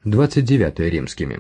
29 римскими.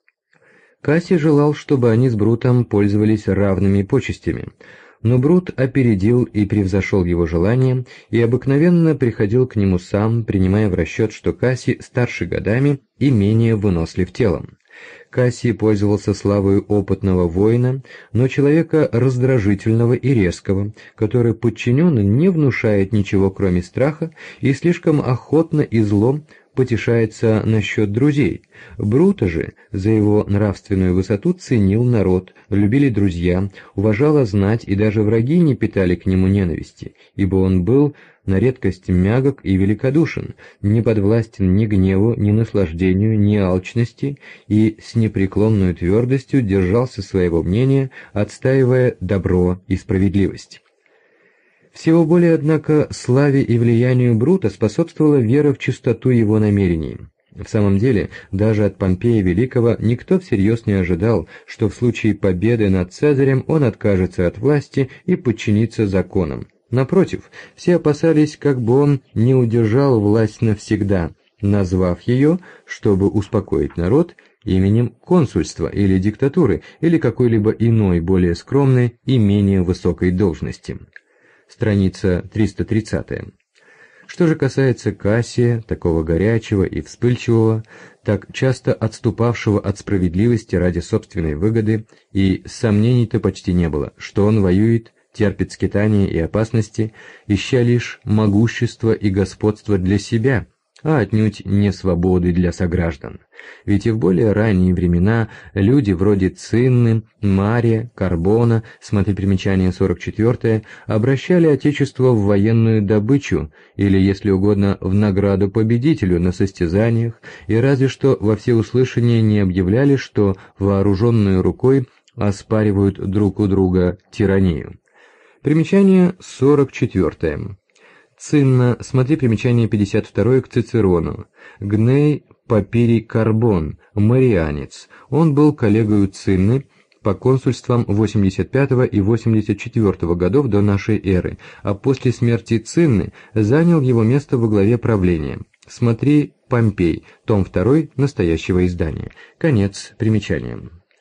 Кассий желал, чтобы они с Брутом пользовались равными почестями, но Брут опередил и превзошел его желание, и обыкновенно приходил к нему сам, принимая в расчет, что Кассий старше годами и менее вынослив телом. Кассий пользовался славой опытного воина, но человека раздражительного и резкого, который подчиненным не внушает ничего, кроме страха, и слишком охотно и зло потешается насчет друзей. Брута же за его нравственную высоту ценил народ, любили друзья, уважала знать, и даже враги не питали к нему ненависти, ибо он был на редкость мягок и великодушен, не подвластен ни гневу, ни наслаждению, ни алчности, и с непреклонной твердостью держался своего мнения, отстаивая добро и справедливость. Всего более, однако, славе и влиянию Брута способствовала вера в чистоту его намерений. В самом деле, даже от Помпея Великого никто всерьез не ожидал, что в случае победы над Цезарем он откажется от власти и подчинится законам. Напротив, все опасались, как бы он не удержал власть навсегда, назвав ее, чтобы успокоить народ, именем консульства или диктатуры, или какой-либо иной, более скромной и менее высокой должности. Страница 330. Что же касается Кассия, такого горячего и вспыльчивого, так часто отступавшего от справедливости ради собственной выгоды, и сомнений-то почти не было, что он воюет, терпит скитания и опасности, ища лишь могущества и господства для себя, а отнюдь не свободы для сограждан. Ведь и в более ранние времена люди вроде Цинны, Мария, Карбона, смотри примечание 44, обращали отечество в военную добычу, или, если угодно, в награду победителю на состязаниях, и разве что во всеуслышание не объявляли, что вооруженной рукой оспаривают друг у друга тиранию. Примечание 44. Цинна, смотри примечание 52 к Цицерону. Гней Папирий Карбон, марианец. Он был коллегою Цинны по консульствам 85 и 84 годов до нашей эры, а после смерти Цинны занял его место во главе правления. Смотри Помпей, том 2 настоящего издания. Конец примечания.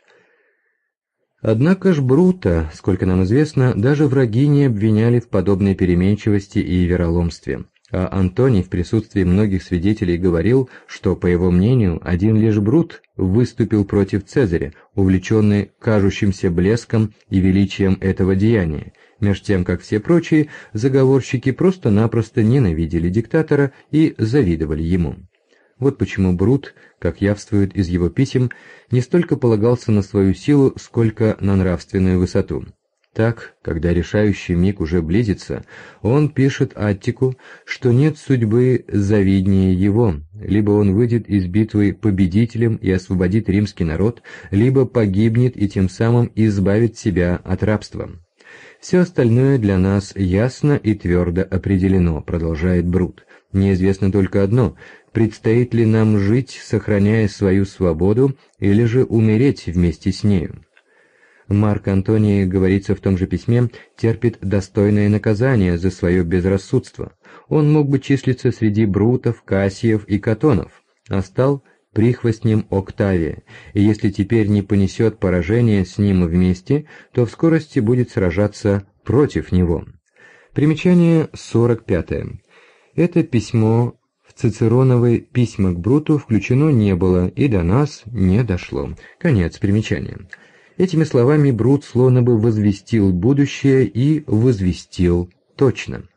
Однако ж Брута, сколько нам известно, даже враги не обвиняли в подобной переменчивости и вероломстве, а Антоний в присутствии многих свидетелей говорил, что, по его мнению, один лишь Брут выступил против Цезаря, увлеченный кажущимся блеском и величием этого деяния, меж тем, как все прочие заговорщики просто-напросто ненавидели диктатора и завидовали ему. Вот почему Брут, как явствует из его писем, не столько полагался на свою силу, сколько на нравственную высоту. Так, когда решающий миг уже близится, он пишет Аттику, что нет судьбы завиднее его, либо он выйдет из битвы победителем и освободит римский народ, либо погибнет и тем самым избавит себя от рабства. «Все остальное для нас ясно и твердо определено», — продолжает Брут. «Неизвестно только одно — предстоит ли нам жить, сохраняя свою свободу, или же умереть вместе с нею». Марк Антоний, говорится в том же письме, терпит достойное наказание за свое безрассудство. Он мог бы числиться среди Брутов, Кассиев и Катонов, а стал прихвостнем Октавия, и если теперь не понесет поражение с ним вместе, то в скорости будет сражаться против него. Примечание 45. Это письмо в Цицероновы письма к Бруту включено не было и до нас не дошло. Конец примечания. Этими словами Брут словно бы возвестил будущее и возвестил точно.